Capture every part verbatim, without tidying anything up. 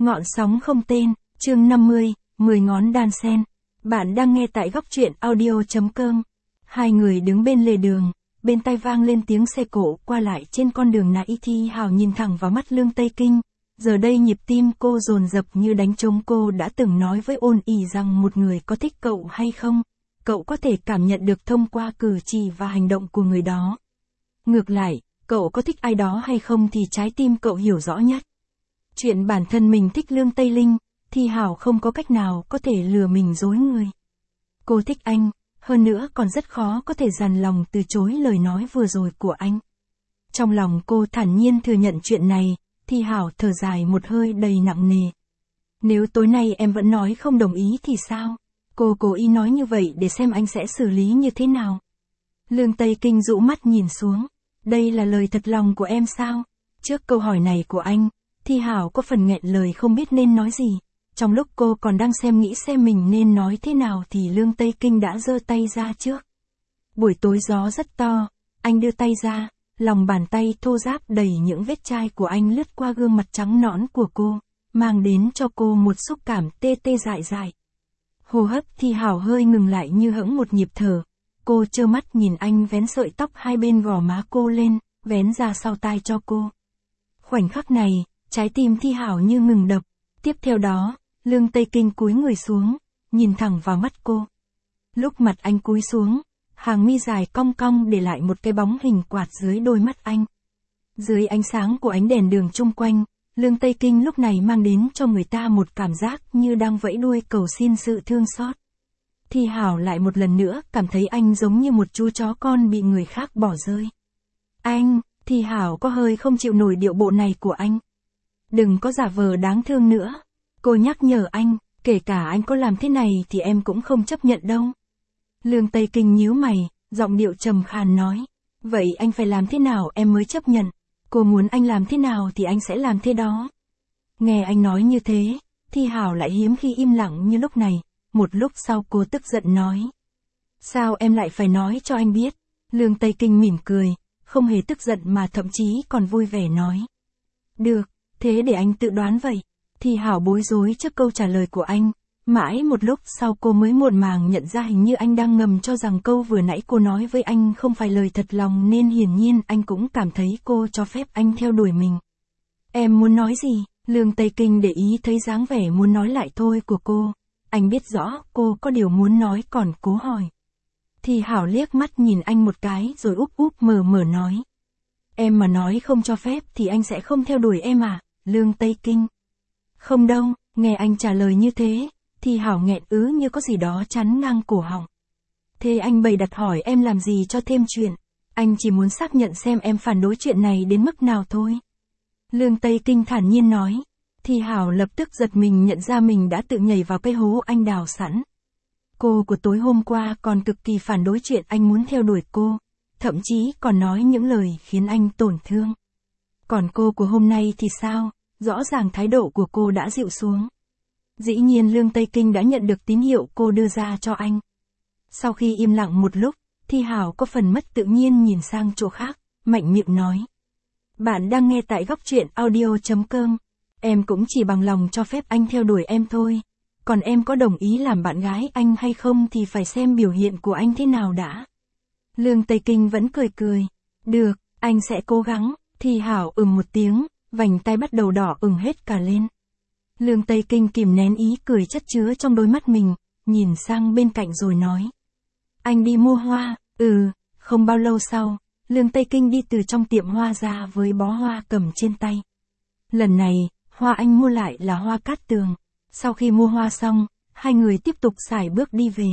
Ngọn sóng không tên, chương năm mươi, mười ngón đan sen. Bạn đang nghe tại góc truyện audio.com. Hai người đứng bên lề đường, bên tai vang lên tiếng xe cộ qua lại trên con đường nãy. Thi Hào nhìn thẳng vào mắt Lương Tây Kinh. Giờ đây nhịp tim cô dồn dập như đánh trống. Cô đã từng nói với Ôn Ỉ rằng một người có thích cậu hay không, cậu có thể cảm nhận được thông qua cử chỉ và hành động của người đó. Ngược lại, cậu có thích ai đó hay không thì trái tim cậu hiểu rõ nhất. Chuyện bản thân mình thích Lương Tây Linh, Thi Hào không có cách nào có thể lừa mình dối người. Cô thích anh, hơn nữa còn rất khó có thể dằn lòng từ chối lời nói vừa rồi của anh. Trong lòng cô thản nhiên thừa nhận chuyện này, Thi Hào thở dài một hơi đầy nặng nề. Nếu tối nay em vẫn nói không đồng ý thì sao? Cô cố ý nói như vậy để xem anh sẽ xử lý như thế nào. Lương Tây Kinh rũ mắt nhìn xuống. Đây là lời thật lòng của em sao? Trước câu hỏi này của anh, Thi Hào có phần nghẹn lời không biết nên nói gì. Trong lúc cô còn đang xem nghĩ xem mình nên nói thế nào thì Lương Tây Kinh đã giơ tay ra trước. Buổi tối gió rất to, anh đưa tay ra, lòng bàn tay thô ráp đầy những vết chai của anh lướt qua gương mặt trắng nõn của cô, mang đến cho cô một xúc cảm tê tê dại dại. Hô hấp Thi Hào hơi ngừng lại như hững một nhịp thở. Cô trơ mắt nhìn anh vén sợi tóc hai bên gò má cô lên, vén ra sau tai cho cô. Khoảnh khắc này, trái tim Thi Hào như ngừng đập. Tiếp theo đó, Lương Tây Kinh cúi người xuống, nhìn thẳng vào mắt cô. Lúc mặt anh cúi xuống, hàng mi dài cong cong để lại một cái bóng hình quạt dưới đôi mắt anh. Dưới ánh sáng của ánh đèn đường chung quanh, Lương Tây Kinh lúc này mang đến cho người ta một cảm giác như đang vẫy đuôi cầu xin sự thương xót. Thi Hào lại một lần nữa cảm thấy anh giống như một chú chó con bị người khác bỏ rơi. Anh, Thi Hào có hơi không chịu nổi điệu bộ này của anh. Đừng có giả vờ đáng thương nữa. Cô nhắc nhở anh, kể cả anh có làm thế này thì em cũng không chấp nhận đâu. Lương Tây Kinh nhíu mày, giọng điệu trầm khàn nói. Vậy anh phải làm thế nào em mới chấp nhận? Cô muốn anh làm thế nào thì anh sẽ làm thế đó. Nghe anh nói như thế, Thi Hào lại hiếm khi im lặng như lúc này. Một lúc sau cô tức giận nói. Sao em lại phải nói cho anh biết? Lương Tây Kinh mỉm cười, không hề tức giận mà thậm chí còn vui vẻ nói. Được, thế để anh tự đoán vậy. Thi Hào bối rối trước câu trả lời của anh. Mãi một lúc sau cô mới muộn màng nhận ra hình như anh đang ngầm cho rằng câu vừa nãy cô nói với anh không phải lời thật lòng nên hiển nhiên anh cũng cảm thấy cô cho phép anh theo đuổi mình. Em muốn nói gì? Lương Tây Kinh để ý thấy dáng vẻ muốn nói lại thôi của cô. Anh biết rõ cô có điều muốn nói còn cố hỏi. Thi Hào liếc mắt nhìn anh một cái rồi úp úp mờ mờ nói. Em mà nói không cho phép thì anh sẽ không theo đuổi em à, Lương Tây Kinh? Không đâu, nghe anh trả lời như thế, Thi Hào nghẹn ứ như có gì đó chắn ngang cổ họng. Thế anh bày đặt hỏi em làm gì cho thêm chuyện, anh chỉ muốn xác nhận xem em phản đối chuyện này đến mức nào thôi. Lương Tây Kinh thản nhiên nói. Thi Hào lập tức giật mình nhận ra mình đã tự nhảy vào cái hố anh đào sẵn. Cô của tối hôm qua còn cực kỳ phản đối chuyện anh muốn theo đuổi cô, thậm chí còn nói những lời khiến anh tổn thương. Còn cô của hôm nay thì sao? Rõ ràng thái độ của cô đã dịu xuống. Dĩ nhiên Lương Tây Kinh đã nhận được tín hiệu cô đưa ra cho anh. Sau khi im lặng một lúc, Thi Hào có phần mất tự nhiên nhìn sang chỗ khác, mạnh miệng nói. Bạn đang nghe tại góc truyện audio.com. Em cũng chỉ bằng lòng cho phép anh theo đuổi em thôi. Còn em có đồng ý làm bạn gái anh hay không thì phải xem biểu hiện của anh thế nào đã. Lương Tây Kinh vẫn cười cười. Được, anh sẽ cố gắng. Thi Hào ừm một tiếng, vành tay bắt đầu đỏ ửng hết cả lên. Lương Tây Kinh kìm nén ý cười chất chứa trong đôi mắt mình, nhìn sang bên cạnh rồi nói. Anh đi mua hoa, ừ, không bao lâu sau, Lương Tây Kinh đi từ trong tiệm hoa ra với bó hoa cầm trên tay. Lần này, hoa anh mua lại là hoa cát tường. Sau khi mua hoa xong, hai người tiếp tục sải bước đi về.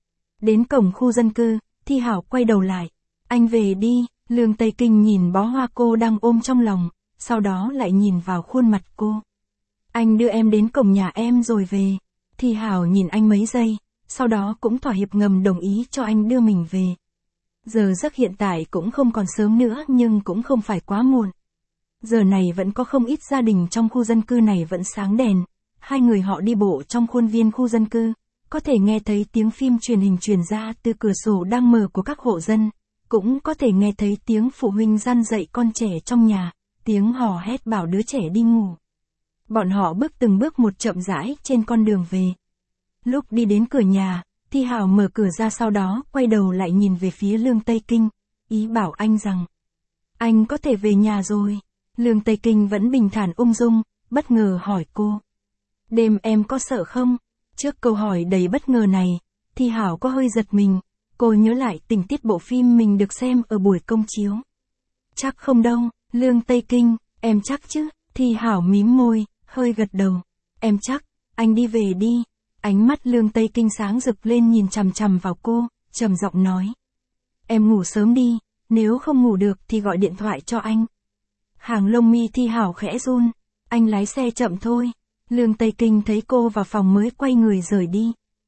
Đến cổng khu dân cư, Thi Hào quay đầu lại. Anh về đi, Lương Tây Kinh nhìn bó hoa cô đang ôm trong lòng, sau đó lại nhìn vào khuôn mặt cô. Anh đưa em đến cổng nhà em rồi về. Thi Hào nhìn anh mấy giây, sau đó cũng thỏa hiệp ngầm đồng ý cho anh đưa mình về. Giờ giấc hiện tại cũng không còn sớm nữa nhưng cũng không phải quá muộn. Giờ này vẫn có không ít gia đình trong khu dân cư này vẫn sáng đèn. Hai người họ đi bộ trong khuôn viên khu dân cư, có thể nghe thấy tiếng phim truyền hình truyền ra từ cửa sổ đang mở của các hộ dân, cũng có thể nghe thấy tiếng phụ huynh răn dạy con trẻ trong nhà, tiếng hò hét bảo đứa trẻ đi ngủ. Bọn họ bước từng bước một chậm rãi trên con đường về. Lúc đi đến cửa nhà, Thi Hảo mở cửa ra, sau đó quay đầu lại nhìn về phía Lương Tây Kinh, ý bảo anh rằng anh có thể về nhà rồi. Lương Tây Kinh vẫn bình thản ung dung, bất ngờ hỏi cô. Đêm em có sợ không? Trước câu hỏi đầy bất ngờ này, Thi Hảo có hơi giật mình, cô nhớ lại tình tiết bộ phim mình được xem ở buổi công chiếu. Chắc không đâu, Lương Tây Kinh, em chắc chứ? Thi Hảo mím môi, hơi gật đầu. Em chắc, anh đi về đi. Ánh mắt Lương Tây Kinh sáng rực lên nhìn chằm chằm vào cô, trầm giọng nói. Em ngủ sớm đi, nếu không ngủ được thì gọi điện thoại cho anh. Hàng lông mi Thi Hảo khẽ run, anh lái xe chậm thôi. Lương Tây Kinh thấy cô vào phòng mới quay người rời đi.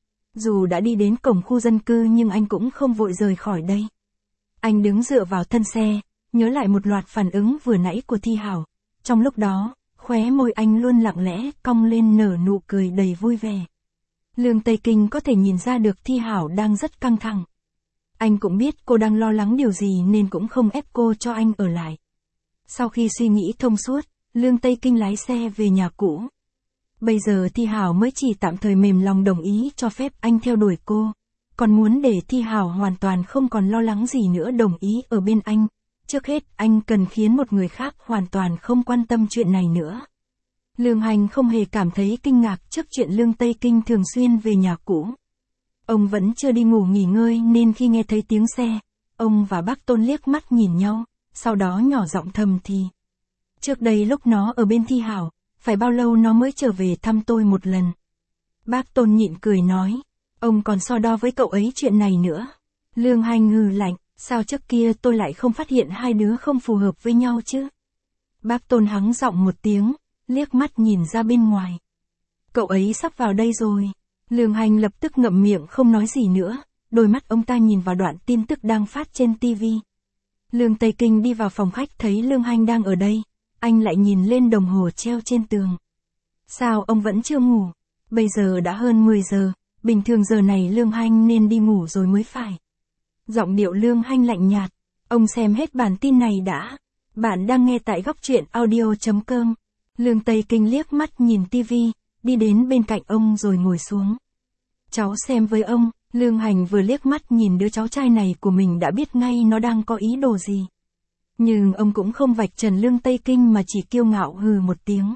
Dù đã đi đến cổng khu dân cư nhưng anh cũng không vội rời khỏi đây. Anh đứng dựa vào thân xe, nhớ lại một loạt phản ứng vừa nãy của Thi Hảo. Trong lúc đó, khóe môi anh luôn lặng lẽ cong lên nở nụ cười đầy vui vẻ. Lương Tây Kinh có thể nhìn ra được Thi Hảo đang rất căng thẳng. Anh cũng biết cô đang lo lắng điều gì nên cũng không ép cô cho anh ở lại. Sau khi suy nghĩ thông suốt, Lương Tây Kinh lái xe về nhà cũ. Bây giờ Thi Hảo mới chỉ tạm thời mềm lòng đồng ý cho phép anh theo đuổi cô. Còn muốn để Thi Hảo hoàn toàn không còn lo lắng gì nữa đồng ý ở bên anh. Trước hết anh cần khiến một người khác hoàn toàn không quan tâm chuyện này nữa. Lương Hành không hề cảm thấy kinh ngạc trước chuyện Lương Tây Kinh thường xuyên về nhà cũ. Ông vẫn chưa đi ngủ nghỉ ngơi nên khi nghe thấy tiếng xe, ông và bác Tôn liếc mắt nhìn nhau, sau đó nhỏ giọng thầm thì. Trước đây lúc nó ở bên Thi Hảo, phải bao lâu nó mới trở về thăm tôi một lần. Bác Tôn nhịn cười nói, ông còn so đo với cậu ấy chuyện này nữa. Lương Hành hừ lạnh, sao trước kia tôi lại không phát hiện hai đứa không phù hợp với nhau chứ? Bác Tôn hắng giọng một tiếng, liếc mắt nhìn ra bên ngoài. Cậu ấy sắp vào đây rồi. Lương Hành lập tức ngậm miệng không nói gì nữa, đôi mắt ông ta nhìn vào đoạn tin tức đang phát trên tivi. Lương Tây Kinh đi vào phòng khách thấy Lương Hành đang ở đây, anh lại nhìn lên đồng hồ treo trên tường. Sao ông vẫn chưa ngủ? Bây giờ đã hơn mười giờ, bình thường giờ này Lương Hành nên đi ngủ rồi mới phải. Giọng điệu Lương Hành lạnh nhạt, ông xem hết bản tin này đã. Bạn đang nghe tại góc truyện audio chấm com. Lương Tây Kinh liếc mắt nhìn tivi, đi đến bên cạnh ông rồi ngồi xuống. Cháu xem với ông. Lương Hành vừa liếc mắt nhìn đứa cháu trai này của mình đã biết ngay nó đang có ý đồ gì. Nhưng ông cũng không vạch trần Lương Tây Kinh mà chỉ kiêu ngạo hừ một tiếng.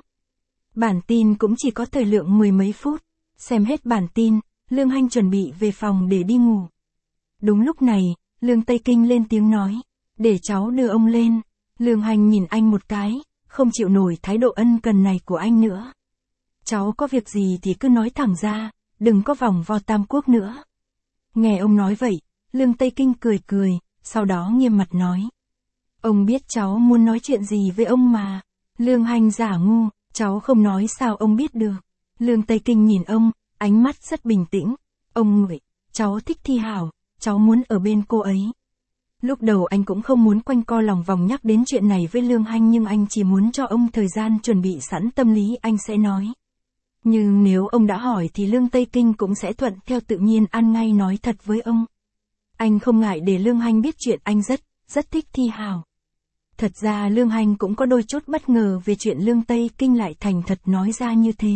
Bản tin cũng chỉ có thời lượng mười mấy phút. Xem hết bản tin, Lương Hành chuẩn bị về phòng để đi ngủ. Đúng lúc này, Lương Tây Kinh lên tiếng nói, để cháu đưa ông lên. Lương Hành nhìn anh một cái, không chịu nổi thái độ ân cần này của anh nữa. Cháu có việc gì thì cứ nói thẳng ra, đừng có vòng vo tam quốc nữa. Nghe ông nói vậy, Lương Tây Kinh cười cười, sau đó nghiêm mặt nói. Ông biết cháu muốn nói chuyện gì với ông mà. Lương Hành giả ngu, cháu không nói sao ông biết được. Lương Tây Kinh nhìn ông, ánh mắt rất bình tĩnh. Ông ngửi, cháu thích Thi Hảo, cháu muốn ở bên cô ấy. Lúc đầu anh cũng không muốn quanh co lòng vòng nhắc đến chuyện này với Lương Hành nhưng anh chỉ muốn cho ông thời gian chuẩn bị sẵn tâm lý anh sẽ nói. Nhưng nếu ông đã hỏi thì Lương Tây Kinh cũng sẽ thuận theo tự nhiên ăn ngay nói thật với ông. Anh không ngại để Lương Hành biết chuyện anh rất, rất thích Thi Hảo. Thật ra Lương Hành cũng có đôi chút bất ngờ về chuyện Lương Tây Kinh lại thành thật nói ra như thế.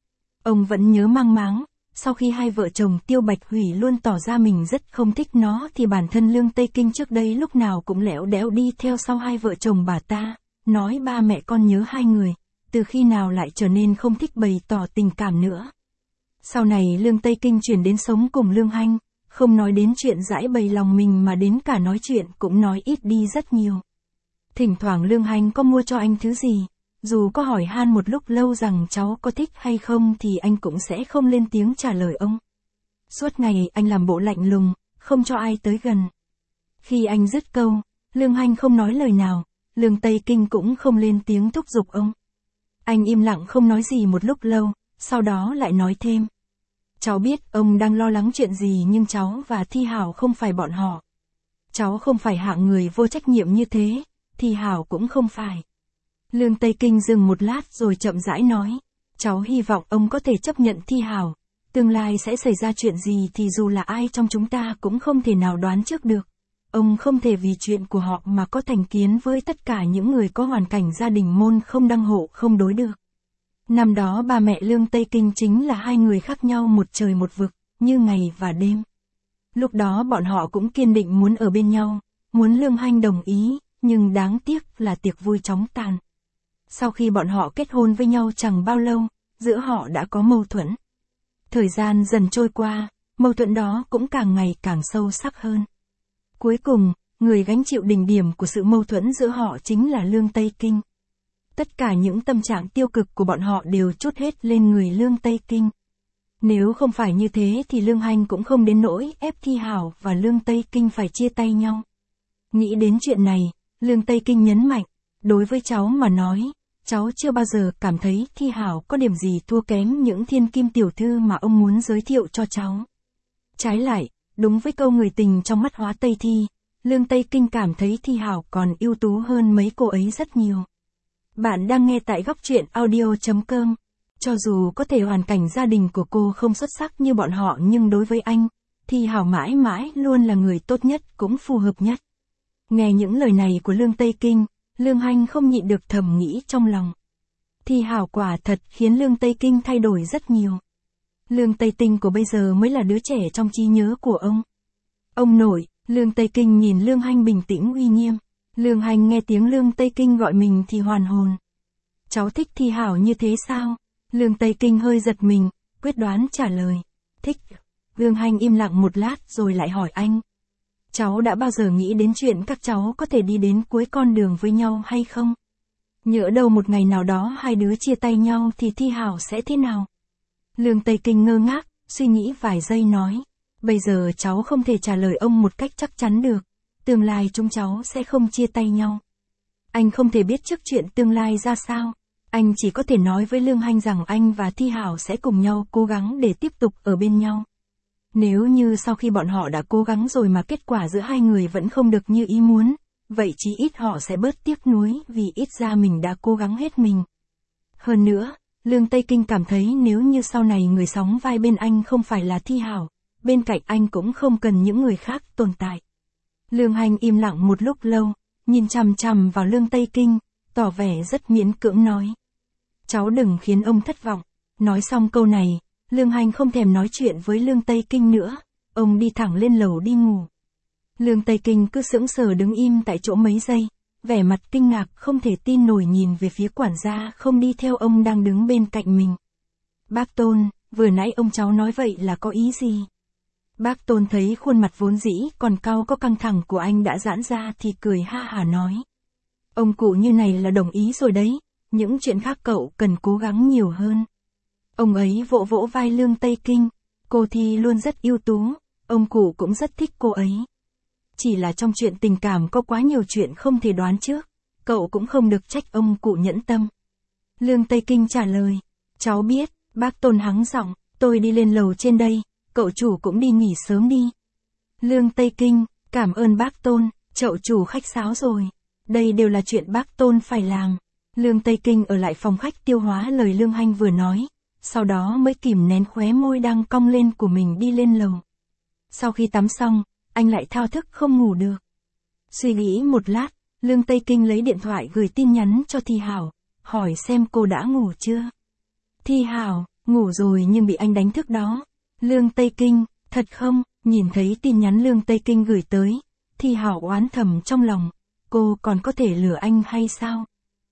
Ông vẫn nhớ mang máng, sau khi hai vợ chồng Tiêu Bạch Hủy luôn tỏ ra mình rất không thích nó thì bản thân Lương Tây Kinh trước đây lúc nào cũng lẻo đẽo đi theo sau hai vợ chồng bà ta, nói ba mẹ con nhớ hai người, từ khi nào lại trở nên không thích bày tỏ tình cảm nữa. Sau này Lương Tây Kinh chuyển đến sống cùng Lương Hành, không nói đến chuyện giải bày lòng mình mà đến cả nói chuyện cũng nói ít đi rất nhiều. Thỉnh thoảng Lương Hành có mua cho anh thứ gì, dù có hỏi han một lúc lâu rằng cháu có thích hay không thì anh cũng sẽ không lên tiếng trả lời ông. Suốt ngày anh làm bộ lạnh lùng, không cho ai tới gần. Khi anh dứt câu, Lương Hành không nói lời nào, Lương Tây Kinh cũng không lên tiếng thúc giục ông. Anh im lặng không nói gì một lúc lâu, sau đó lại nói thêm. Cháu biết ông đang lo lắng chuyện gì nhưng cháu và Thi Hảo không phải bọn họ. Cháu không phải hạng người vô trách nhiệm như thế, Thi Hảo cũng không phải. Lương Tây Kinh dừng một lát rồi chậm rãi nói. Cháu hy vọng ông có thể chấp nhận Thi Hảo. Tương lai sẽ xảy ra chuyện gì thì dù là ai trong chúng ta cũng không thể nào đoán trước được. Ông không thể vì chuyện của họ mà có thành kiến với tất cả những người có hoàn cảnh gia đình môn không đăng hộ không đối được. Năm đó ba mẹ Lương Tây Kinh chính là hai người khác nhau một trời một vực, như ngày và đêm. Lúc đó bọn họ cũng kiên định muốn ở bên nhau, muốn Lương Hanh đồng ý, nhưng đáng tiếc là tiệc vui chóng tàn. Sau khi bọn họ kết hôn với nhau chẳng bao lâu, giữa họ đã có mâu thuẫn. Thời gian dần trôi qua, mâu thuẫn đó cũng càng ngày càng sâu sắc hơn. Cuối cùng, người gánh chịu đỉnh điểm của sự mâu thuẫn giữa họ chính là Lương Tây Kinh. Tất cả những tâm trạng tiêu cực của bọn họ đều trút hết lên người Lương Tây Kinh. Nếu không phải như thế thì Lương Hanh cũng không đến nỗi ép Thi Hảo và Lương Tây Kinh phải chia tay nhau. Nghĩ đến chuyện này, Lương Tây Kinh nhấn mạnh, đối với cháu mà nói, cháu chưa bao giờ cảm thấy Thi Hảo có điểm gì thua kém những thiên kim tiểu thư mà ông muốn giới thiệu cho cháu. Trái lại, đúng với câu người tình trong mắt Hóa Tây Thi, Lương Tây Kinh cảm thấy Thi Hảo còn ưu tú hơn mấy cô ấy rất nhiều. Bạn đang nghe tại góc truyện audio chấm com. Cho dù có thể hoàn cảnh gia đình của cô không xuất sắc như bọn họ nhưng đối với anh, Thi Hảo mãi mãi luôn là người tốt nhất cũng phù hợp nhất. Nghe những lời này của Lương Tây Kinh, Lương Hanh không nhịn được thầm nghĩ trong lòng. Thi Hảo quả thật khiến Lương Tây Kinh thay đổi rất nhiều. Lương Tây Tinh của bây giờ mới là đứa trẻ trong trí nhớ của ông. Ông nội, Lương Tây Kinh nhìn Lương Hanh bình tĩnh uy nghiêm. Lương Hanh nghe tiếng Lương Tây Kinh gọi mình thì hoàn hồn. Cháu thích Thi Hảo như thế sao? Lương Tây Kinh hơi giật mình, quyết đoán trả lời. Thích. Lương Hanh im lặng một lát rồi lại hỏi anh. Cháu đã bao giờ nghĩ đến chuyện các cháu có thể đi đến cuối con đường với nhau hay không? Nhỡ đâu một ngày nào đó hai đứa chia tay nhau thì Thi Hảo sẽ thế nào? Lương Tây Kinh ngơ ngác, suy nghĩ vài giây nói. Bây giờ cháu không thể trả lời ông một cách chắc chắn được. Tương lai chúng cháu sẽ không chia tay nhau. Anh không thể biết trước chuyện tương lai ra sao. Anh chỉ có thể nói với Lương Hanh rằng anh và Thi Hảo sẽ cùng nhau cố gắng để tiếp tục ở bên nhau. Nếu như sau khi bọn họ đã cố gắng rồi mà kết quả giữa hai người vẫn không được như ý muốn, vậy chí ít họ sẽ bớt tiếc nuối vì ít ra mình đã cố gắng hết mình. Hơn nữa, Lương Tây Kinh cảm thấy nếu như sau này người sóng vai bên anh không phải là Thi Hảo, bên cạnh anh cũng không cần những người khác tồn tại. Lương Hanh im lặng một lúc lâu, nhìn chằm chằm vào Lương Tây Kinh, tỏ vẻ rất miễn cưỡng nói. Cháu đừng khiến ông thất vọng. Nói xong câu này, Lương Hanh không thèm nói chuyện với Lương Tây Kinh nữa, ông đi thẳng lên lầu đi ngủ. Lương Tây Kinh cứ sững sờ đứng im tại chỗ mấy giây, vẻ mặt kinh ngạc không thể tin nổi nhìn về phía quản gia không đi theo ông đang đứng bên cạnh mình. Bác Tôn, vừa nãy ông cháu nói vậy là có ý gì? Bác Tôn thấy khuôn mặt vốn dĩ còn cau có căng thẳng của anh đã giãn ra thì cười ha hả nói. Ông cụ như này là đồng ý rồi đấy, những chuyện khác cậu cần cố gắng nhiều hơn. Ông ấy vỗ vỗ vai Lương Tây Kinh, cô Thi luôn rất ưu tú, ông cụ cũng rất thích cô ấy. Chỉ là trong chuyện tình cảm có quá nhiều chuyện không thể đoán trước, cậu cũng không được trách ông cụ nhẫn tâm. Lương Tây Kinh trả lời, cháu biết, bác Tôn hắng giọng, tôi đi lên lầu trên đây, cậu chủ cũng đi nghỉ sớm đi. Lương Tây Kinh, cảm ơn bác Tôn, cậu chủ khách sáo rồi. Đây đều là chuyện bác Tôn phải làm. Lương Tây Kinh ở lại phòng khách tiêu hóa lời Lương Hanh vừa nói, sau đó mới kìm nén khóe môi đang cong lên của mình đi lên lầu. Sau khi tắm xong, anh lại thao thức không ngủ được. Suy nghĩ một lát, Lương Tây Kinh lấy điện thoại gửi tin nhắn cho Thi Hảo, hỏi xem cô đã ngủ chưa. Thi Hảo, ngủ rồi nhưng bị anh đánh thức đó. Lương Tây Kinh, thật không? Nhìn thấy tin nhắn Lương Tây Kinh gửi tới, Thi Hảo oán thầm trong lòng, cô còn có thể lừa anh hay sao?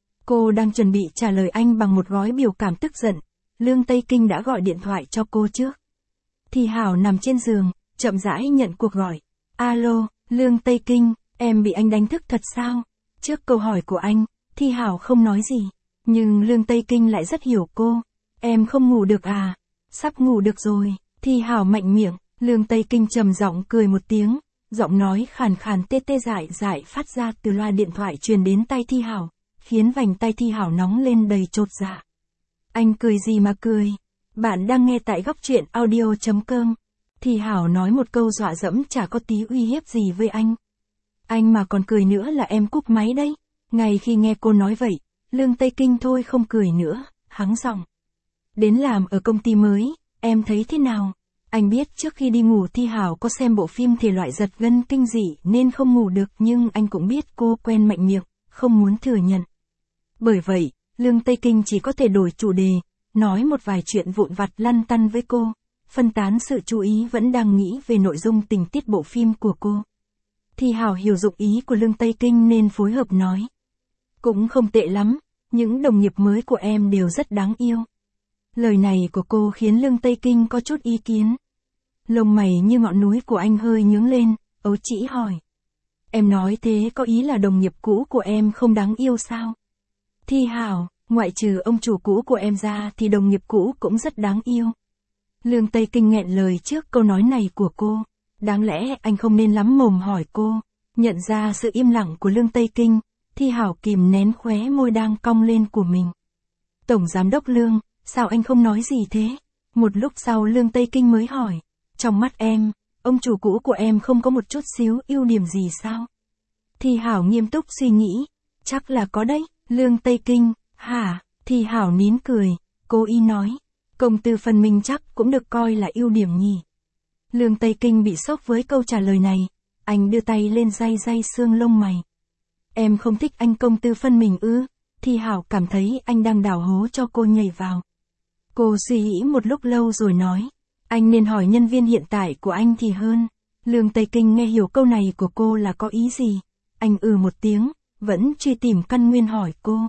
Cô đang chuẩn bị trả lời anh bằng một gói biểu cảm tức giận, Lương Tây Kinh đã gọi điện thoại cho cô trước. Thi Hảo nằm trên giường, chậm rãi nhận cuộc gọi. Alo, Lương Tây Kinh, em bị anh đánh thức thật sao? Trước câu hỏi của anh, Thi Hảo không nói gì, nhưng Lương Tây Kinh lại rất hiểu cô. Em không ngủ được à? Sắp ngủ được rồi. Thi Hảo mạnh miệng, Lương Tây Kinh trầm giọng cười một tiếng, giọng nói khàn khàn tê tê dại dại phát ra từ loa điện thoại truyền đến tai Thi Hảo, khiến vành tay Thi Hảo nóng lên đầy chột dạ. Anh cười gì mà cười? Bạn đang nghe tại góc truyện audio chấm com. Thi Hảo nói một câu dọa dẫm chả có tí uy hiếp gì với anh. Anh mà còn cười nữa là em cúp máy đấy. Ngay khi nghe cô nói vậy, Lương Tây Kinh thôi không cười nữa, hắng giọng. Đến làm ở công ty mới, em thấy thế nào? Anh biết trước khi đi ngủ Thi Hảo có xem bộ phim thể loại giật gân kinh dị nên không ngủ được, nhưng anh cũng biết cô quen mạnh miệng, không muốn thừa nhận. Bởi vậy, Lương Tây Kinh chỉ có thể đổi chủ đề, nói một vài chuyện vụn vặt lăn tăn với cô, phân tán sự chú ý vẫn đang nghĩ về nội dung tình tiết bộ phim của cô. Thi Hảo hiểu dụng ý của Lương Tây Kinh nên phối hợp nói. Cũng không tệ lắm, những đồng nghiệp mới của em đều rất đáng yêu. Lời này của cô khiến Lương Tây Kinh có chút ý kiến. Lông mày như ngọn núi của anh hơi nhướng lên, ấu trĩ hỏi. Em nói thế có ý là đồng nghiệp cũ của em không đáng yêu sao? Thi Hảo, ngoại trừ ông chủ cũ của em ra thì đồng nghiệp cũ cũng rất đáng yêu. Lương Tây Kinh nghẹn lời trước câu nói này của cô. Đáng lẽ anh không nên lắm mồm hỏi cô. Nhận ra sự im lặng của Lương Tây Kinh, Thi Hảo kìm nén khóe môi đang cong lên của mình. Tổng giám đốc Lương, sao anh không nói gì thế? Một lúc sau Lương Tây Kinh mới hỏi. Trong mắt em, ông chủ cũ của em không có một chút xíu ưu điểm gì sao? Thi Hảo nghiêm túc suy nghĩ. Chắc là có đấy. Lương Tây Kinh, hả? Thi Hảo nín cười, cô y nói. Công tư phân minh chắc cũng được coi là ưu điểm nhỉ. Lương Tây Kinh bị sốc với câu trả lời này. Anh đưa tay lên day day xương lông mày. Em không thích anh công tư phân mình ư? Thi Hảo cảm thấy anh đang đào hố cho cô nhảy vào. Cô suy nghĩ một lúc lâu rồi nói. Anh nên hỏi nhân viên hiện tại của anh thì hơn. Lương Tây Kinh nghe hiểu câu này của cô là có ý gì. Anh ừ một tiếng, vẫn truy tìm căn nguyên hỏi cô.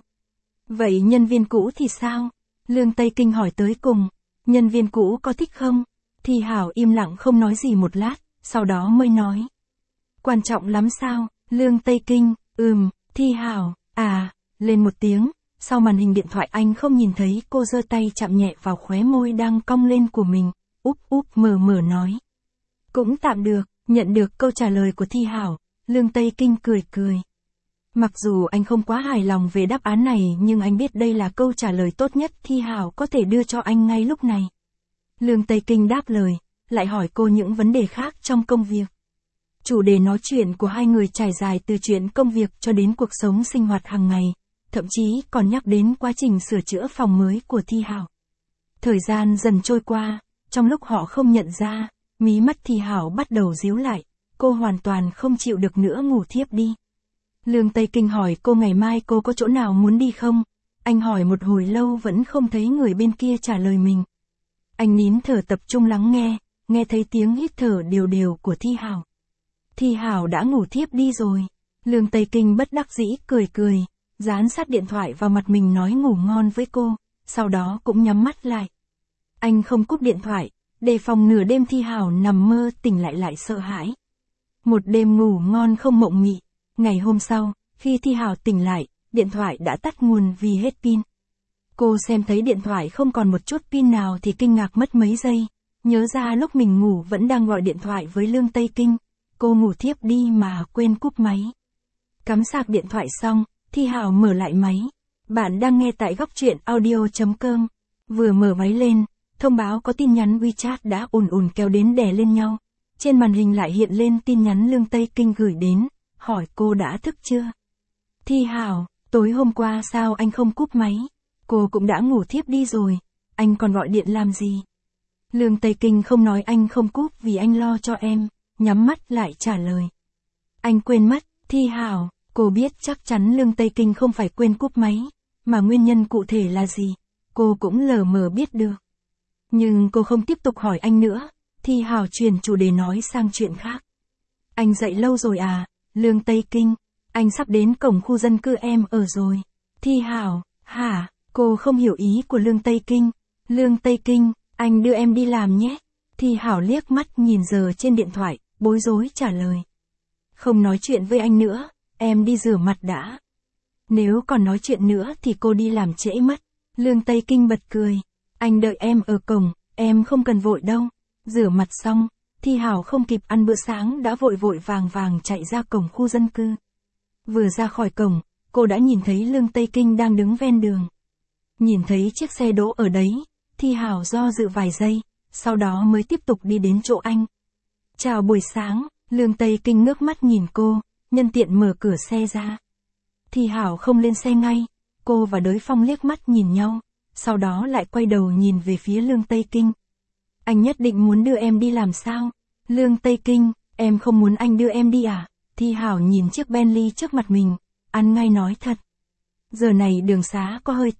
Vậy nhân viên cũ thì sao? Lương Tây Kinh hỏi tới cùng. Nhân viên cũ có thích không? Thi Hảo im lặng không nói gì một lát, sau đó mới nói. Quan trọng lắm sao? Lương Tây Kinh, ừm, Thi Hảo, à, lên một tiếng. Sau màn hình điện thoại anh không nhìn thấy cô giơ tay chạm nhẹ vào khóe môi đang cong lên của mình. Úp úp mờ mờ nói. Cũng tạm được, nhận được câu trả lời của Thi Hảo, Lương Tây Kinh cười cười. Mặc dù anh không quá hài lòng về đáp án này nhưng anh biết đây là câu trả lời tốt nhất Thi Hảo có thể đưa cho anh ngay lúc này. Lương Tây Kinh đáp lời, lại hỏi cô những vấn đề khác trong công việc. Chủ đề nói chuyện của hai người trải dài từ chuyện công việc cho đến cuộc sống sinh hoạt hàng ngày, thậm chí còn nhắc đến quá trình sửa chữa phòng mới của Thi Hảo. Thời gian dần trôi qua, trong lúc họ không nhận ra, mí mắt Thi Hảo bắt đầu díu lại, cô hoàn toàn không chịu được nữa ngủ thiếp đi. Lương Tây Kinh hỏi cô ngày mai cô có chỗ nào muốn đi không? Anh hỏi một hồi lâu vẫn không thấy người bên kia trả lời mình. Anh nín thở tập trung lắng nghe, nghe thấy tiếng hít thở đều đều của Thi Hảo. Thi Hảo đã ngủ thiếp đi rồi. Lương Tây Kinh bất đắc dĩ cười cười, dán sát điện thoại vào mặt mình nói ngủ ngon với cô, sau đó cũng nhắm mắt lại. Anh không cúp điện thoại, đề phòng nửa đêm Thi Hảo nằm mơ tỉnh lại lại sợ hãi. Một đêm ngủ ngon không mộng mị. Ngày hôm sau, khi Thi Hảo tỉnh lại, điện thoại đã tắt nguồn vì hết pin. Cô xem thấy điện thoại không còn một chút pin nào thì kinh ngạc mất mấy giây, nhớ ra lúc mình ngủ vẫn đang gọi điện thoại với Lương Tây Kinh, cô ngủ thiếp đi mà quên cúp máy. Cắm sạc điện thoại xong, Thi Hảo mở lại máy. Bạn đang nghe tại góc truyện audio chấm com. Vừa mở máy lên, thông báo có tin nhắn WeChat đã ùn ùn kéo đến đè lên nhau. Trên màn hình lại hiện lên tin nhắn Lương Tây Kinh gửi đến, hỏi cô đã thức chưa? Thi Hảo, tối hôm qua sao anh không cúp máy? Cô cũng đã ngủ thiếp đi rồi, anh còn gọi điện làm gì? Lương Tây Kinh không nói anh không cúp vì anh lo cho em, nhắm mắt lại trả lời. Anh quên mất, Thi Hảo, cô biết chắc chắn Lương Tây Kinh không phải quên cúp máy, mà nguyên nhân cụ thể là gì, cô cũng lờ mờ biết được. Nhưng cô không tiếp tục hỏi anh nữa, Thi Hảo chuyển chủ đề nói sang chuyện khác. Anh dậy lâu rồi à, Lương Tây Kinh, anh sắp đến cổng khu dân cư em ở rồi. Thi Hảo, hả, cô không hiểu ý của Lương Tây Kinh. Lương Tây Kinh, anh đưa em đi làm nhé. Thi Hảo liếc mắt nhìn giờ trên điện thoại, bối rối trả lời. Không nói chuyện với anh nữa, em đi rửa mặt đã. Nếu còn nói chuyện nữa thì cô đi làm trễ mất. Lương Tây Kinh bật cười. Anh đợi em ở cổng, em không cần vội đâu. Rửa mặt xong, Thi Hảo không kịp ăn bữa sáng đã vội vội vàng vàng chạy ra cổng khu dân cư. Vừa ra khỏi cổng, cô đã nhìn thấy Lương Tây Kinh đang đứng ven đường. Nhìn thấy chiếc xe đỗ ở đấy, Thi Hảo do dự vài giây, sau đó mới tiếp tục đi đến chỗ anh. Chào buổi sáng, Lương Tây Kinh ngước mắt nhìn cô, nhân tiện mở cửa xe ra. Thi Hảo không lên xe ngay, cô và Đới Phong liếc mắt nhìn nhau, sau đó lại quay đầu nhìn về phía Lương Tây Kinh. Anh nhất định muốn đưa em đi làm sao? Lương Tây Kinh, em không muốn anh đưa em đi à? Thi Hảo nhìn chiếc Bentley trước mặt mình, ăn ngay nói thật. Giờ này đường xá có hơi tắc,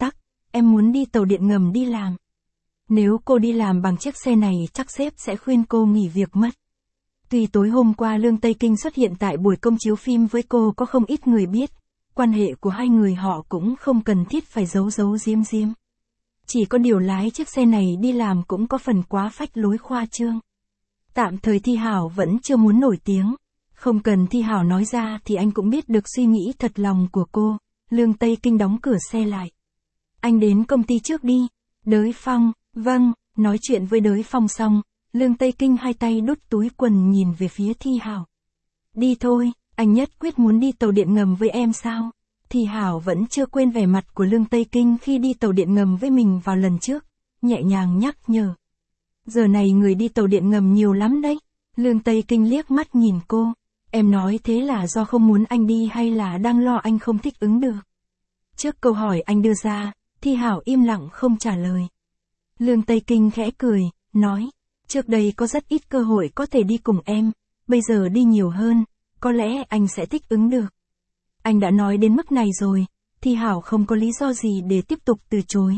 em muốn đi tàu điện ngầm đi làm. Nếu cô đi làm bằng chiếc xe này chắc sếp sẽ khuyên cô nghỉ việc mất. Tuy tối hôm qua Lương Tây Kinh xuất hiện tại buổi công chiếu phim với cô có không ít người biết, quan hệ của hai người họ cũng không cần thiết phải giấu giấu giếm giếm. Chỉ có điều lái chiếc xe này đi làm cũng có phần quá phách lối khoa trương. Tạm thời Thi Hảo vẫn chưa muốn nổi tiếng. Không cần Thi Hảo nói ra thì anh cũng biết được suy nghĩ thật lòng của cô. Lương Tây Kinh đóng cửa xe lại. Anh đến công ty trước đi. Đới Phong, vâng, nói chuyện với Đới Phong xong, Lương Tây Kinh hai tay đút túi quần nhìn về phía Thi Hảo. Đi thôi, anh nhất quyết muốn đi tàu điện ngầm với em sao? Thi Hảo vẫn chưa quên vẻ mặt của Lương Tây Kinh khi đi tàu điện ngầm với mình vào lần trước, nhẹ nhàng nhắc nhở. Giờ này người đi tàu điện ngầm nhiều lắm đấy. Lương Tây Kinh liếc mắt nhìn cô. Em nói thế là do không muốn anh đi hay là đang lo anh không thích ứng được? Trước câu hỏi anh đưa ra, Thi Hảo im lặng không trả lời. Lương Tây Kinh khẽ cười, nói, trước đây có rất ít cơ hội có thể đi cùng em, bây giờ đi nhiều hơn, có lẽ anh sẽ thích ứng được. Anh đã nói đến mức này rồi, Thi Hảo không có lý do gì để tiếp tục từ chối.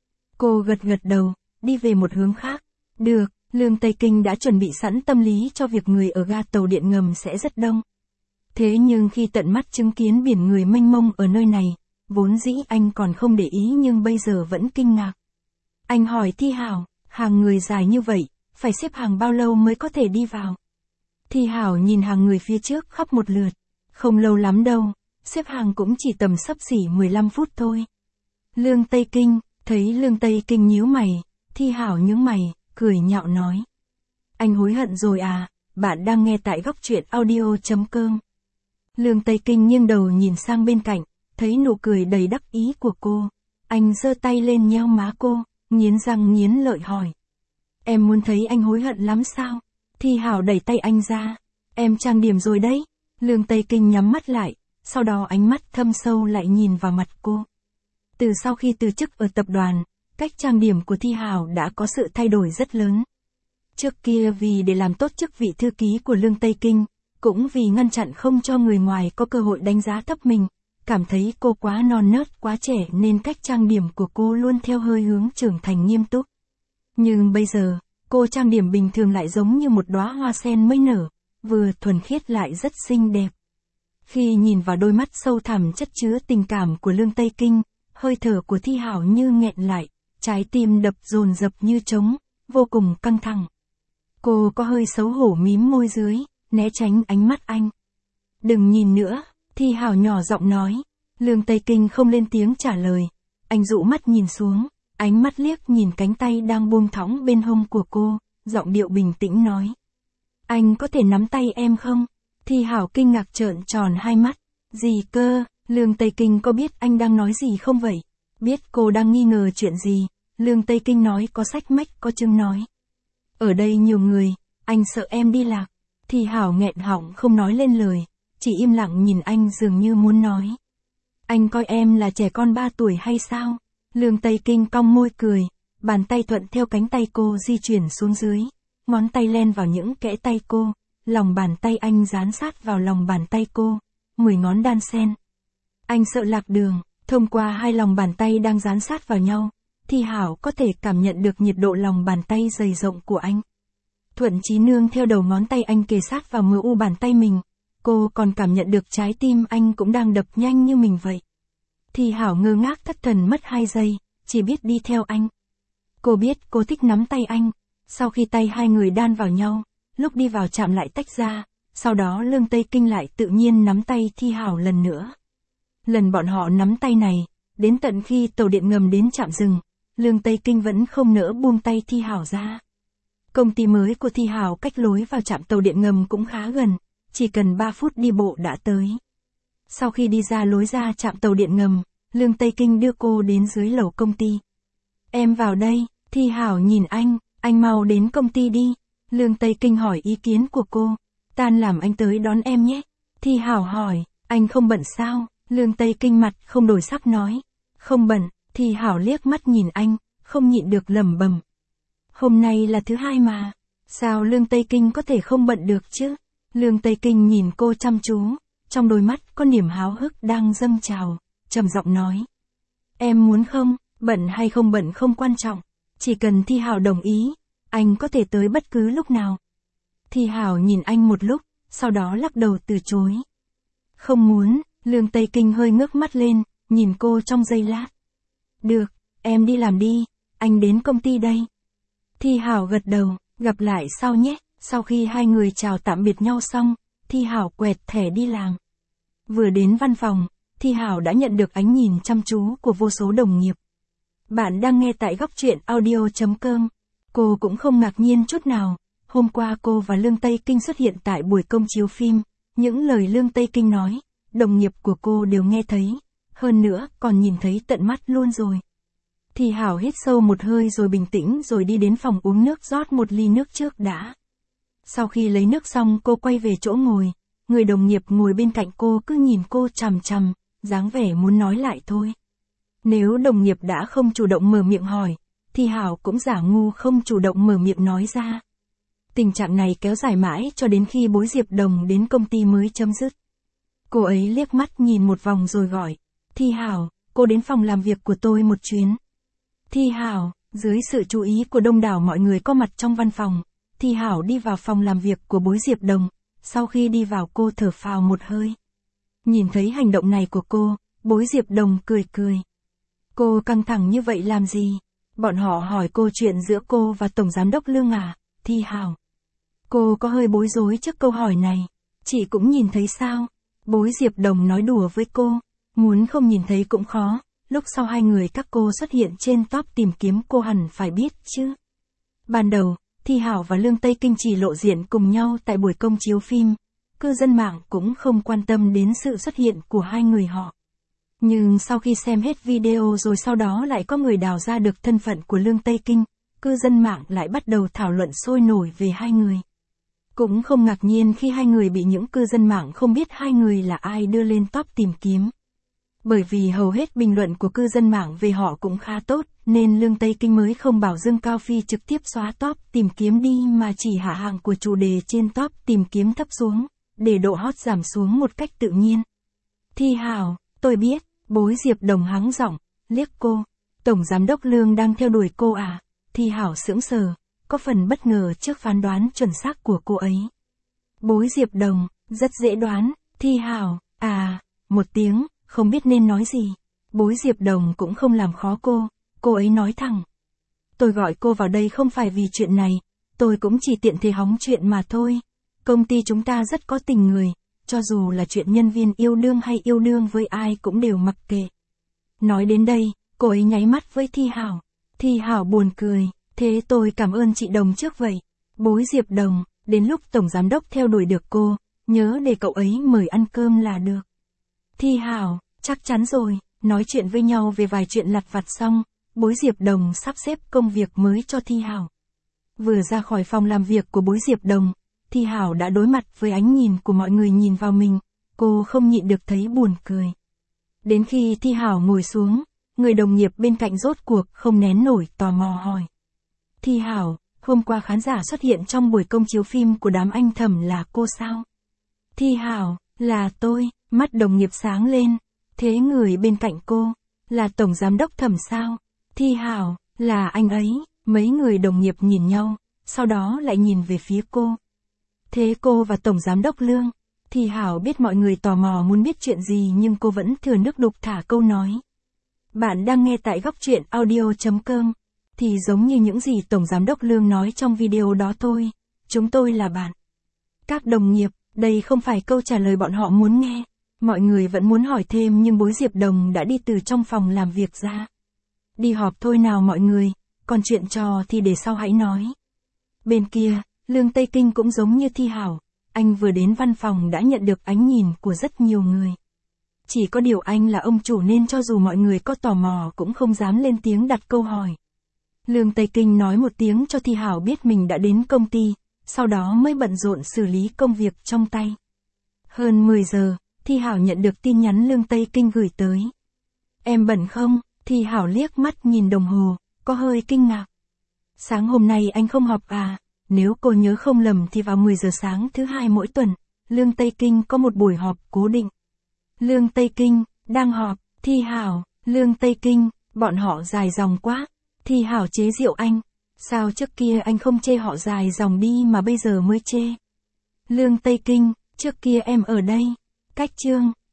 Cô gật gật đầu, đi về một hướng khác. Được, Lương Tây Kinh đã chuẩn bị sẵn tâm lý cho việc người ở ga tàu điện ngầm sẽ rất đông. Thế nhưng khi tận mắt chứng kiến biển người mênh mông ở nơi này, vốn dĩ anh còn không để ý nhưng bây giờ vẫn kinh ngạc. Anh hỏi Thi Hảo, hàng người dài như vậy, phải xếp hàng bao lâu mới có thể đi vào? Thi Hảo nhìn hàng người phía trước khắp một lượt. Không lâu lắm đâu, xếp hàng cũng chỉ tầm xấp xỉ mười lăm phút thôi. Lương Tây Kinh, thấy Lương Tây Kinh nhíu mày, Thi Hảo nhướng mày, cười nhạo nói. Anh hối hận rồi à, bạn đang nghe tại góc truyện audio chấm com. Lương Tây Kinh nghiêng đầu nhìn sang bên cạnh, thấy nụ cười đầy đắc ý của cô. Anh giơ tay lên nheo má cô, nghiến răng nghiến lợi hỏi. Em muốn thấy anh hối hận lắm sao? Thi Hảo đẩy tay anh ra. Em trang điểm rồi đấy. Lương Tây Kinh nhắm mắt lại, sau đó ánh mắt thâm sâu lại nhìn vào mặt cô. Từ sau khi từ chức ở tập đoàn, cách trang điểm của Thi Hảo đã có sự thay đổi rất lớn. Trước kia vì để làm tốt chức vị thư ký của Lương Tây Kinh, cũng vì ngăn chặn không cho người ngoài có cơ hội đánh giá thấp mình, cảm thấy cô quá non nớt quá trẻ nên cách trang điểm của cô luôn theo hơi hướng trưởng thành nghiêm túc. Nhưng bây giờ, cô trang điểm bình thường lại giống như một đóa hoa sen mới nở, vừa thuần khiết lại rất xinh đẹp. Khi nhìn vào đôi mắt sâu thẳm chất chứa tình cảm của Lương Tây Kinh, hơi thở của Thi Hảo như nghẹn lại, trái tim đập dồn dập như trống, vô cùng căng thẳng. Cô có hơi xấu hổ mím môi dưới, né tránh ánh mắt anh. Đừng nhìn nữa, Thi Hảo nhỏ giọng nói. Lương Tây Kinh không lên tiếng trả lời. Anh dụ mắt nhìn xuống, ánh mắt liếc nhìn cánh tay đang buông thõng bên hông của cô, giọng điệu bình tĩnh nói. Anh có thể nắm tay em không? Thi Hảo kinh ngạc trợn tròn hai mắt. Gì cơ, Lương Tây Kinh có biết anh đang nói gì không vậy? Biết cô đang nghi ngờ chuyện gì, Lương Tây Kinh nói có sách mách có chứng nói. Ở đây nhiều người, anh sợ em đi lạc. Thi Hảo nghẹn họng không nói lên lời, chỉ im lặng nhìn anh dường như muốn nói. Anh coi em là trẻ con ba tuổi hay sao? Lương Tây Kinh cong môi cười, bàn tay thuận theo cánh tay cô di chuyển xuống dưới, ngón tay len vào những kẽ tay cô, lòng bàn tay anh dán sát vào lòng bàn tay cô, mười ngón đan xen. Anh sợ lạc đường, thông qua hai lòng bàn tay đang dán sát vào nhau, Thi Hảo có thể cảm nhận được nhiệt độ lòng bàn tay dày rộng của anh. Thuận chí nương theo đầu ngón tay anh kề sát vào mờ u bàn tay mình, cô còn cảm nhận được trái tim anh cũng đang đập nhanh như mình vậy. Thi Hảo ngơ ngác thất thần mất hai giây, chỉ biết đi theo anh. Cô biết cô thích nắm tay anh, sau khi tay hai người đan vào nhau, lúc đi vào chạm lại tách ra, sau đó Lương Tây Kinh lại tự nhiên nắm tay Thi Hảo lần nữa. Lần bọn họ nắm tay này, đến tận khi tàu điện ngầm đến trạm dừng, Lương Tây Kinh vẫn không nỡ buông tay Thi Hảo ra. Công ty mới của Thi Hảo cách lối vào trạm tàu điện ngầm cũng khá gần, chỉ cần ba phút đi bộ đã tới. Sau khi đi ra lối ra trạm tàu điện ngầm, Lương Tây Kinh đưa cô đến dưới lầu công ty. Em vào đây, Thi Hảo nhìn anh, anh mau đến công ty đi. Lương Tây Kinh hỏi ý kiến của cô. Tan làm anh tới đón em nhé. Thi Hảo hỏi, anh không bận sao? Lương Tây Kinh mặt không đổi sắc nói. Không bận. Thi Hảo liếc mắt nhìn anh, không nhịn được lẩm bẩm. Hôm nay là thứ hai mà. Sao Lương Tây Kinh có thể không bận được chứ? Lương Tây Kinh nhìn cô chăm chú, trong đôi mắt có niềm háo hức đang dâng trào, trầm giọng nói. Em muốn không? Bận hay không bận không quan trọng. Chỉ cần Thi Hảo đồng ý, anh có thể tới bất cứ lúc nào. Thi Hảo nhìn anh một lúc, sau đó lắc đầu từ chối. Không muốn, Lương Tây Kinh hơi ngước mắt lên, nhìn cô trong giây lát. Được, em đi làm đi, anh đến công ty đây. Thi Hảo gật đầu, gặp lại sau nhé. Sau khi hai người chào tạm biệt nhau xong, Thi Hảo quẹt thẻ đi làm. Vừa đến văn phòng, Thi Hảo đã nhận được ánh nhìn chăm chú của vô số đồng nghiệp. Bạn đang nghe tại góc truyện audio chấm com. Cô cũng không ngạc nhiên chút nào. Hôm qua cô và Lương Tây Kinh xuất hiện tại buổi công chiếu phim. Những lời Lương Tây Kinh nói, đồng nghiệp của cô đều nghe thấy. Hơn nữa, còn nhìn thấy tận mắt luôn rồi. Thi Hảo hít sâu một hơi rồi bình tĩnh rồi đi đến phòng uống nước rót một ly nước trước đã. Sau khi lấy nước xong cô quay về chỗ ngồi. Người đồng nghiệp ngồi bên cạnh cô cứ nhìn cô chằm chằm, dáng vẻ muốn nói lại thôi. Nếu đồng nghiệp đã không chủ động mở miệng hỏi, Thi Hảo cũng giả ngu không chủ động mở miệng nói ra. Tình trạng này kéo dài mãi cho đến khi Bối Diệp Đồng đến công ty mới chấm dứt. Cô ấy liếc mắt nhìn một vòng rồi gọi, Thi Hảo, cô đến phòng làm việc của tôi một chuyến. Thi Hảo, dưới sự chú ý của đông đảo mọi người có mặt trong văn phòng, Thi Hảo đi vào phòng làm việc của Bối Diệp Đồng. Sau khi đi vào cô thở phào một hơi. Nhìn thấy hành động này của cô, Bối Diệp Đồng cười cười. Cô căng thẳng như vậy làm gì? Bọn họ hỏi cô chuyện giữa cô và Tổng Giám đốc Lương à, Thi Hảo. Cô có hơi bối rối trước câu hỏi này. Chị cũng nhìn thấy sao? Bối Diệp Đồng nói đùa với cô. Muốn không nhìn thấy cũng khó. Lúc sau hai người các cô xuất hiện trên top tìm kiếm cô hẳn phải biết chứ. Ban đầu, Thi Hảo và Lương Tây Kinh chỉ lộ diện cùng nhau tại buổi công chiếu phim. Cư dân mạng cũng không quan tâm đến sự xuất hiện của hai người họ. Nhưng sau khi xem hết video rồi sau đó lại có người đào ra được thân phận của Lương Tây Kinh, cư dân mạng lại bắt đầu thảo luận sôi nổi về hai người. Cũng không ngạc nhiên khi hai người bị những cư dân mạng không biết hai người là ai đưa lên top tìm kiếm. Bởi vì hầu hết bình luận của cư dân mạng về họ cũng khá tốt, nên Lương Tây Kinh mới không bảo Dương Cao Phi trực tiếp xóa top tìm kiếm đi mà chỉ hạ hạng của chủ đề trên top tìm kiếm thấp xuống, để độ hot giảm xuống một cách tự nhiên. Thi Hảo, tôi biết, Bối Diệp Đồng hắng giọng, liếc cô. Tổng Giám đốc Lương đang theo đuổi cô à? Thi Hảo sững sờ, có phần bất ngờ trước phán đoán chuẩn xác của cô ấy. Bối Diệp Đồng, rất dễ đoán, Thi Hảo, à, một tiếng. Không biết nên nói gì. Bối Diệp Đồng cũng không làm khó cô, cô ấy nói thẳng. Tôi gọi cô vào đây không phải vì chuyện này, tôi cũng chỉ tiện thể hóng chuyện mà thôi. Công ty chúng ta rất có tình người, cho dù là chuyện nhân viên yêu đương hay yêu đương với ai cũng đều mặc kệ. Nói đến đây, cô ấy nháy mắt với Thi Hảo. Thi Hảo buồn cười, thế tôi cảm ơn chị Đồng trước vậy. Bối Diệp Đồng, đến lúc Tổng Giám đốc theo đuổi được cô, nhớ để cậu ấy mời ăn cơm là được. Thi Hảo, chắc chắn rồi, nói chuyện với nhau về vài chuyện lặt vặt xong, Bối Diệp Đồng sắp xếp công việc mới cho Thi Hảo. Vừa ra khỏi phòng làm việc của Bối Diệp Đồng, Thi Hảo đã đối mặt với ánh nhìn của mọi người nhìn vào mình, cô không nhịn được thấy buồn cười. Đến khi Thi Hảo ngồi xuống, người đồng nghiệp bên cạnh rốt cuộc không nén nổi tò mò hỏi. Thi Hảo, hôm qua khán giả xuất hiện trong buổi công chiếu phim của đám anh Thẩm là cô sao? Thi Hảo, là tôi. Mắt đồng nghiệp sáng lên. Thế người bên cạnh cô, là Tổng Giám đốc Thẩm sao? Thi Hảo, là anh ấy. Mấy người đồng nghiệp nhìn nhau, sau đó lại nhìn về phía cô. Thế cô và Tổng Giám đốc Lương? Thi Hảo biết mọi người tò mò muốn biết chuyện gì nhưng cô vẫn thừa nước đục thả câu nói. Bạn đang nghe tại góc truyện audio chấm com. Thì giống như những gì Tổng Giám đốc Lương nói trong video đó thôi. Chúng tôi là bạn. Các đồng nghiệp, đây không phải câu trả lời bọn họ muốn nghe. Mọi người vẫn muốn hỏi thêm nhưng Bối Diệp Đồng đã đi từ trong phòng làm việc ra. Đi họp thôi nào mọi người, còn chuyện trò thì để sau hãy nói. Bên kia, Lương Tây Kinh cũng giống như Thi Hảo, anh vừa đến văn phòng đã nhận được ánh nhìn của rất nhiều người. Chỉ có điều anh là ông chủ nên cho dù mọi người có tò mò cũng không dám lên tiếng đặt câu hỏi. Lương Tây Kinh nói một tiếng cho Thi Hảo biết mình đã đến công ty, sau đó mới bận rộn xử lý công việc trong tay. Hơn mười giờ, Thi Hảo nhận được tin nhắn Lương Tây Kinh gửi tới. Em bận không? Thi Hảo liếc mắt nhìn đồng hồ, có hơi kinh ngạc. Sáng hôm nay anh không họp à? Nếu cô nhớ không lầm thì vào mười giờ sáng thứ hai mỗi tuần, Lương Tây Kinh có một buổi họp cố định. Lương Tây Kinh, đang họp, Thi Hảo, Lương Tây Kinh, Bọn họ dài dòng quá. Thì Hảo chế giễu anh. Sao trước kia anh không chê họ dài dòng đi mà bây giờ mới chê? Lương Tây Kinh, trước kia em ở đây. Cách Chương.